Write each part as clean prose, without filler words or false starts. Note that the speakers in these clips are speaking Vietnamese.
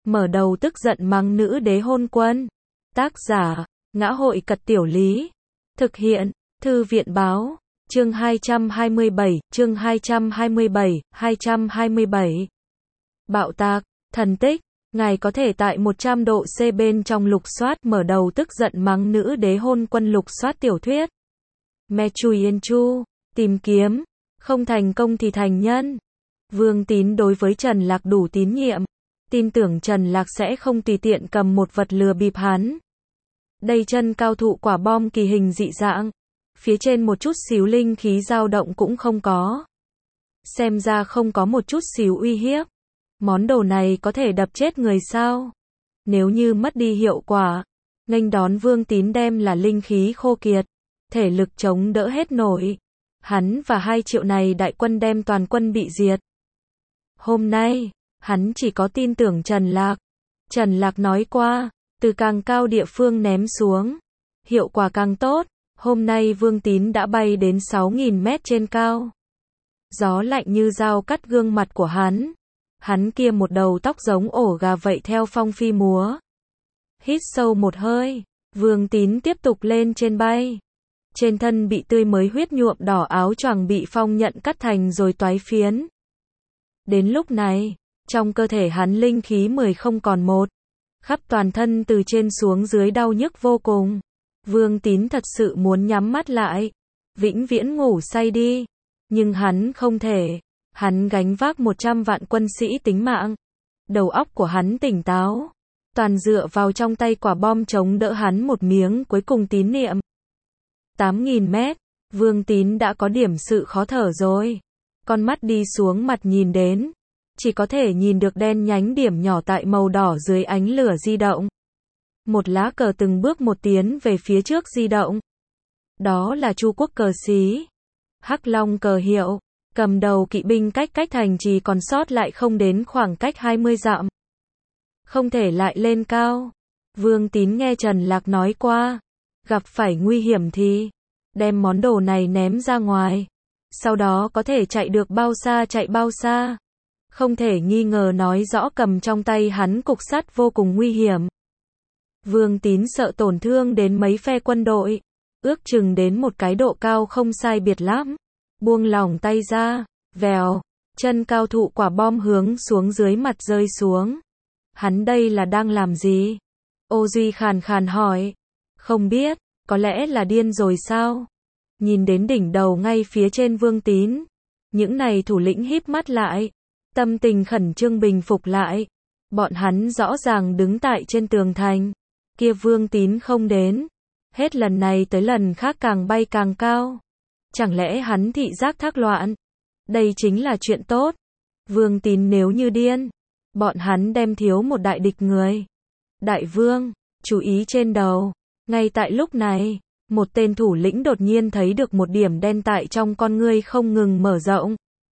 mở đầu tức giận mắng nữ đế hôn quân. Tác giả, Ngã hội Cật Tiểu Lý. Thực hiện, Thư viện Báo. Chương 227, chương 227. Bạo tạc, thần tích. Ngài có thể tại 100 độ C bên trong lục soát mở đầu tức giận mắng nữ đế hôn quân lục soát tiểu thuyết. Me Chui Yên Chu, tìm kiếm, không thành công thì thành nhân. Vương Tín đối với Trần Lạc đủ tín nhiệm, tin tưởng Trần Lạc sẽ không tùy tiện cầm một vật lừa bịp hắn. Đây chân cao thụ quả bom kỳ hình dị dạng, phía trên một chút xíu linh khí dao động cũng không có. Xem ra không có một chút xíu uy hiếp. Món đồ này có thể đập chết người sao? Nếu như mất đi hiệu quả, nghênh đón Vương Tín đem là linh khí khô kiệt, thể lực chống đỡ hết nổi. Hắn và 2 triệu này đại quân đem toàn quân bị diệt. Hôm nay, hắn chỉ có tin tưởng Trần Lạc. Trần Lạc nói qua, từ càng cao địa phương ném xuống, hiệu quả càng tốt. Hôm nay Vương Tín đã bay đến 6.000 mét trên cao. Gió lạnh như dao cắt gương mặt của hắn. Hắn kia một đầu tóc giống ổ gà vậy theo phong phi múa. Hít sâu một hơi, Vương Tín tiếp tục lên trên bay. Trên thân bị tươi mới huyết nhuộm đỏ, áo choàng bị phong nhận cắt thành rồi toái phiến. Đến lúc này, trong cơ thể hắn linh khí 10 không còn một. Khắp toàn thân từ trên xuống dưới đau nhức vô cùng. Vương Tín thật sự muốn nhắm mắt lại, vĩnh viễn ngủ say đi. Nhưng hắn không thể. Hắn gánh vác 100 vạn quân sĩ tính mạng. Đầu óc của hắn tỉnh táo. Toàn dựa vào trong tay quả bom chống đỡ hắn một miếng cuối cùng tín niệm. 8.000 mét, Vương Tín đã có điểm sự khó thở rồi. Con mắt đi xuống mặt nhìn đến. Chỉ có thể nhìn được đen nhánh điểm nhỏ tại màu đỏ dưới ánh lửa di động. Một lá cờ từng bước một tiến về phía trước di động. Đó là Chu quốc cờ xí. Hắc Long cờ hiệu. Cầm đầu kỵ binh cách thành trì còn sót lại không đến khoảng cách 20 dặm. Không thể lại lên cao. Vương Tín nghe Trần Lạc nói qua. Gặp phải nguy hiểm thì đem món đồ này ném ra ngoài. Sau đó có thể chạy được bao xa chạy bao xa. Không thể nghi ngờ nói rõ cầm trong tay hắn cục sắt vô cùng nguy hiểm. Vương Tín sợ tổn thương đến mấy phe quân đội. Ước chừng đến một cái độ cao không sai biệt lắm. Buông lỏng tay ra, vèo, chân cao thụ quả bom hướng xuống dưới mặt rơi xuống. Hắn đây là đang làm gì? Ô Duy khàn khàn hỏi. Không biết, có lẽ là điên rồi sao? Nhìn đến đỉnh đầu ngay phía trên Vương Tín. Những này thủ lĩnh híp mắt lại. Tâm tình khẩn trương bình phục lại. Bọn hắn rõ ràng đứng tại trên tường thành. Kia Vương Tín không đến. Hết lần này tới lần khác càng bay càng cao. Chẳng lẽ hắn thị giác thác loạn? Đây chính là chuyện tốt. Vương Tín nếu như điên, bọn hắn đem thiếu một đại địch người. Đại vương, chú ý trên đầu. Ngay tại lúc này, một tên thủ lĩnh đột nhiên thấy được một điểm đen tại trong con ngươi không ngừng mở rộng.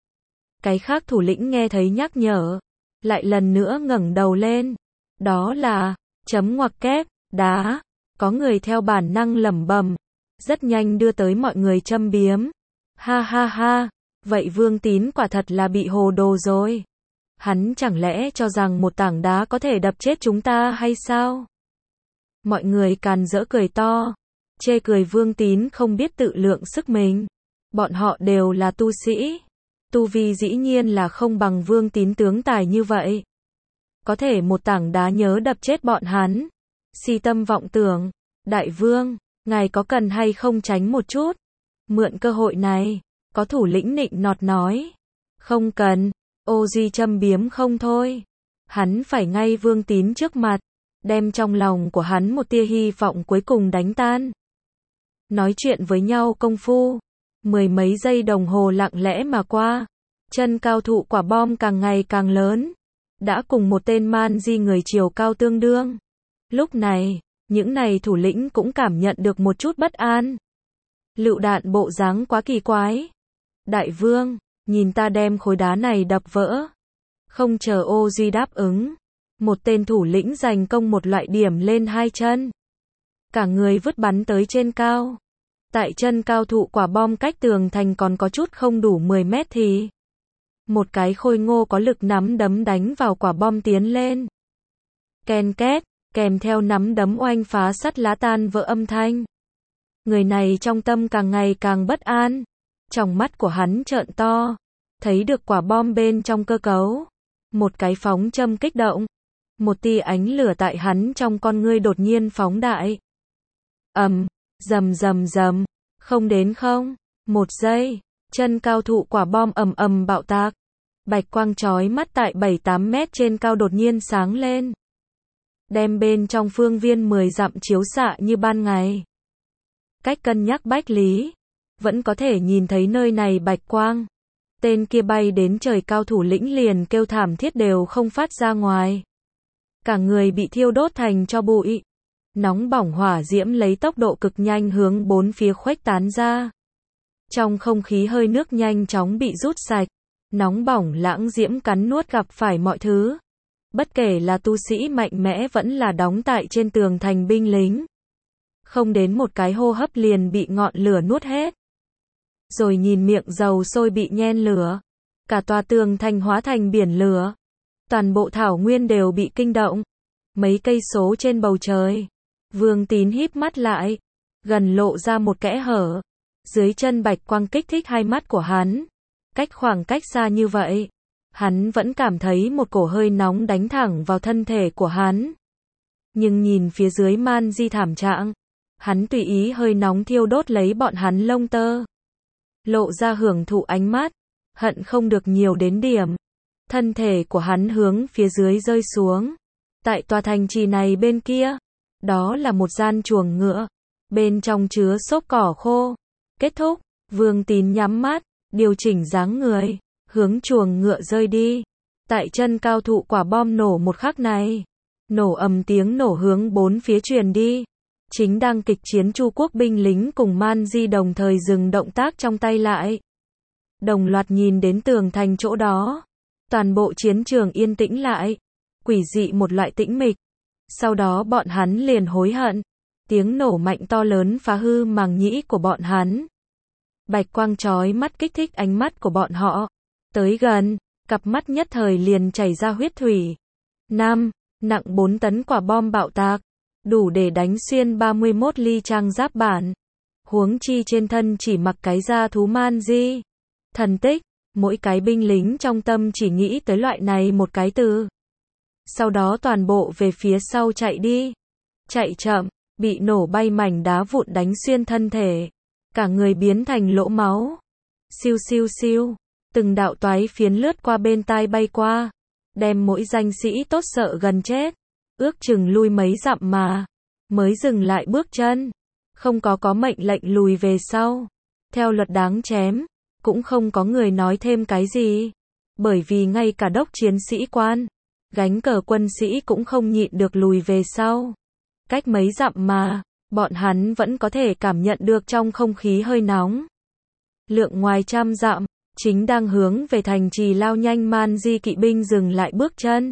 Cái khác thủ lĩnh nghe thấy nhắc nhở, lại lần nữa ngẩng đầu lên. Đó là, chấm ngoặc kép, đá. Có người theo bản năng lẩm bẩm. Rất nhanh đưa tới mọi người châm biếm. Ha ha ha, vậy Vương Tín quả thật là bị hồ đồ rồi. Hắn chẳng lẽ cho rằng một tảng đá có thể đập chết chúng ta hay sao? Mọi người càn rỡ cười to, chê cười Vương Tín không biết tự lượng sức mình. Bọn họ đều là tu sĩ. Tu vi dĩ nhiên là không bằng Vương Tín tướng tài như vậy. Có thể một tảng đá nhớ đập chết bọn hắn. Si tâm vọng tưởng, đại vương, ngài có cần hay không tránh một chút? Mượn cơ hội này, có thủ lĩnh nịnh nọt nói. Không cần, Ô Duy châm biếm không thôi. Hắn phải ngay Vương Tín trước mặt, đem trong lòng của hắn một tia hy vọng cuối cùng đánh tan. Nói chuyện với nhau công phu, 10 mấy giây đồng hồ lặng lẽ mà qua. Chân cao thụ quả bom càng ngày càng lớn. Đã cùng một tên man di người chiều cao tương đương. Lúc này, những này thủ lĩnh cũng cảm nhận được một chút bất an. Lựu đạn bộ dáng quá kỳ quái. Đại vương, nhìn ta đem khối đá này đập vỡ. Không chờ Ô Duy đáp ứng. Một tên thủ lĩnh giành công một loại điểm lên 2 chân. Cả người vứt bắn tới trên cao. Tại chân cao thụ quả bom cách tường thành còn có chút không đủ 10 mét thì. Một cái khôi ngô có lực nắm đấm đánh vào quả bom tiến lên. ken két, kèm theo nắm đấm oanh phá sắt lá tan vỡ âm thanh. Người này trong tâm càng ngày càng bất an. Tròng mắt của hắn trợn to, thấy được quả bom bên trong cơ cấu. Một cái phóng châm kích động. Một tia ánh lửa tại hắn trong con ngươi đột nhiên phóng đại. Rầm rầm rầm, không đến không, 1 giây, chân cao thụ quả bom ầm ầm bạo tạc. Bạch quang chói mắt tại 7-8 mét trên cao đột nhiên sáng lên. Đem bên trong phương viên 10 dặm chiếu xạ như ban ngày. Cách cân nhắc bách lý, vẫn có thể nhìn thấy nơi này bạch quang. Tên kia bay đến trời cao, thủ lĩnh liền kêu thảm thiết đều không phát ra ngoài. Cả người bị thiêu đốt thành tro bụi. Nóng bỏng hỏa diễm lấy tốc độ cực nhanh hướng bốn phía khuếch tán ra. Trong không khí hơi nước nhanh chóng bị rút sạch. Nóng bỏng lãng diễm cắn nuốt gặp phải mọi thứ. Bất kể là tu sĩ mạnh mẽ vẫn là đóng tại trên tường thành binh lính. Không đến một cái hô hấp liền bị ngọn lửa nuốt hết. Rồi nhìn miệng dầu sôi bị nhen lửa. Cả tòa tường thành hóa thành biển lửa. Toàn bộ thảo nguyên đều bị kinh động. Mấy cây số trên bầu trời. Vương Tín híp mắt lại. Gần lộ ra một kẽ hở. Dưới chân bạch quang kích thích hai mắt của hắn. Khoảng cách xa như vậy. Hắn vẫn cảm thấy một cổ hơi nóng đánh thẳng vào thân thể của hắn. Nhưng nhìn phía dưới Man Di thảm trạng. Hắn tùy ý hơi nóng thiêu đốt lấy bọn hắn lông tơ. Lộ ra hưởng thụ ánh mắt. Hận không được nhiều đến điểm. Thân thể của hắn hướng phía dưới rơi xuống. Tại tòa thành trì này bên kia. Đó là một gian chuồng ngựa. Bên trong chứa xốp cỏ khô. Kết thúc. Vương Tín nhắm mắt. Điều chỉnh dáng người. Hướng chuồng ngựa rơi đi. Tại chân cao thụ quả bom nổ một khắc này. Nổ ầm tiếng nổ hướng bốn phía truyền đi. Chính đang kịch chiến Chu quốc binh lính cùng Man Di đồng thời dừng động tác trong tay lại. Đồng loạt nhìn đến tường thành chỗ đó. Toàn bộ chiến trường yên tĩnh lại. Quỷ dị một loại tĩnh mịch. Sau đó bọn hắn liền hối hận. Tiếng nổ mạnh to lớn phá hư màng nhĩ của bọn hắn. Bạch quang chói mắt kích thích ánh mắt của bọn họ. Tới gần, cặp mắt nhất thời liền chảy ra huyết thủy. Nặng 4 tấn quả bom bạo tạc. Đủ để đánh xuyên 31 ly trang giáp bản. Huống chi trên thân chỉ mặc cái da thú Man Di. Thần tích, mỗi cái binh lính trong tâm chỉ nghĩ tới loại này một cái từ. Sau đó toàn bộ về phía sau chạy đi. Chạy chậm, bị nổ bay mảnh đá vụn đánh xuyên thân thể. Cả người biến thành lỗ máu. Siêu siêu siêu. Từng đạo toái phiến lướt qua bên tai bay qua. Đem mỗi danh sĩ tốt sợ gần chết. Ước chừng lui mấy dặm mà. Mới dừng lại bước chân. Không có mệnh lệnh lùi về sau. Theo luật đáng chém. Cũng không có người nói thêm cái gì. Bởi vì ngay cả đốc chiến sĩ quan. Gánh cờ quân sĩ cũng không nhịn được lùi về sau. Cách mấy dặm mà. Bọn hắn vẫn có thể cảm nhận được trong không khí hơi nóng. Lượng ngoài 100 dặm. Chính đang hướng về thành trì lao nhanh Man Di kỵ binh dừng lại bước chân.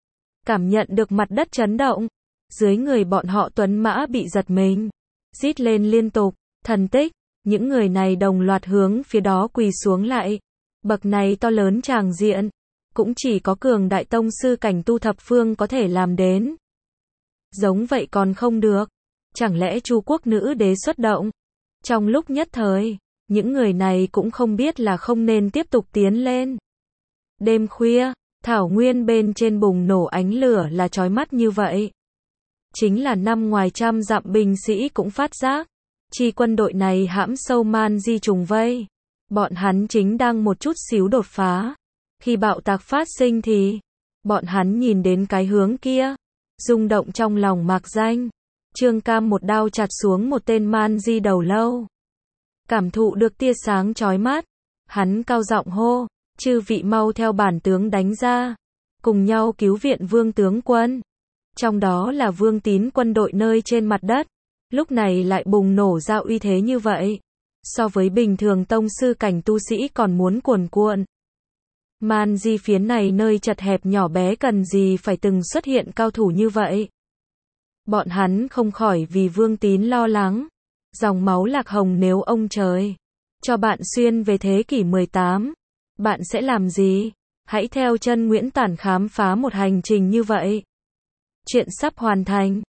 Cảm nhận được mặt đất chấn động. Dưới người bọn họ tuấn mã bị giật mình. Rít lên liên tục. Thần tích. Những người này đồng loạt hướng phía đó quỳ xuống lại. Bậc này to lớn tràng diện. Cũng chỉ có cường đại tông sư cảnh tu thập phương có thể làm đến. Giống vậy còn không được. Chẳng lẽ Chu quốc nữ đế xuất động? Trong lúc nhất thời, những người này cũng không biết là không nên tiếp tục tiến lên. Đêm khuya, thảo nguyên bên trên bùng nổ ánh lửa là chói mắt như vậy. Chính là năm ngoài 100 dặm binh sĩ cũng phát giác. Chi quân đội này hãm sâu Man Di trùng vây. Bọn hắn chính đang một chút xíu đột phá. Khi bạo tạc phát sinh thì, bọn hắn nhìn đến cái hướng kia. Rung động trong lòng mạc danh. Trương Cam một đao chặt xuống một tên Man Di đầu lâu. Cảm thụ được tia sáng chói mắt. Hắn cao giọng hô. Chư vị mau theo bản tướng đánh ra. Cùng nhau cứu viện Vương tướng quân. Trong đó là Vương Tín quân đội nơi trên mặt đất. Lúc này lại bùng nổ ra uy thế như vậy. So với bình thường tông sư cảnh tu sĩ còn muốn cuồn cuộn. Man Di phiến này nơi chật hẹp nhỏ bé cần gì phải từng xuất hiện cao thủ như vậy. Bọn hắn không khỏi vì Vương Tín lo lắng. Dòng máu Lạc Hồng nếu ông trời cho bạn xuyên về thế kỷ 18, bạn sẽ làm gì? Hãy theo chân Nguyễn Tản khám phá một hành trình như vậy. Chuyện sắp hoàn thành.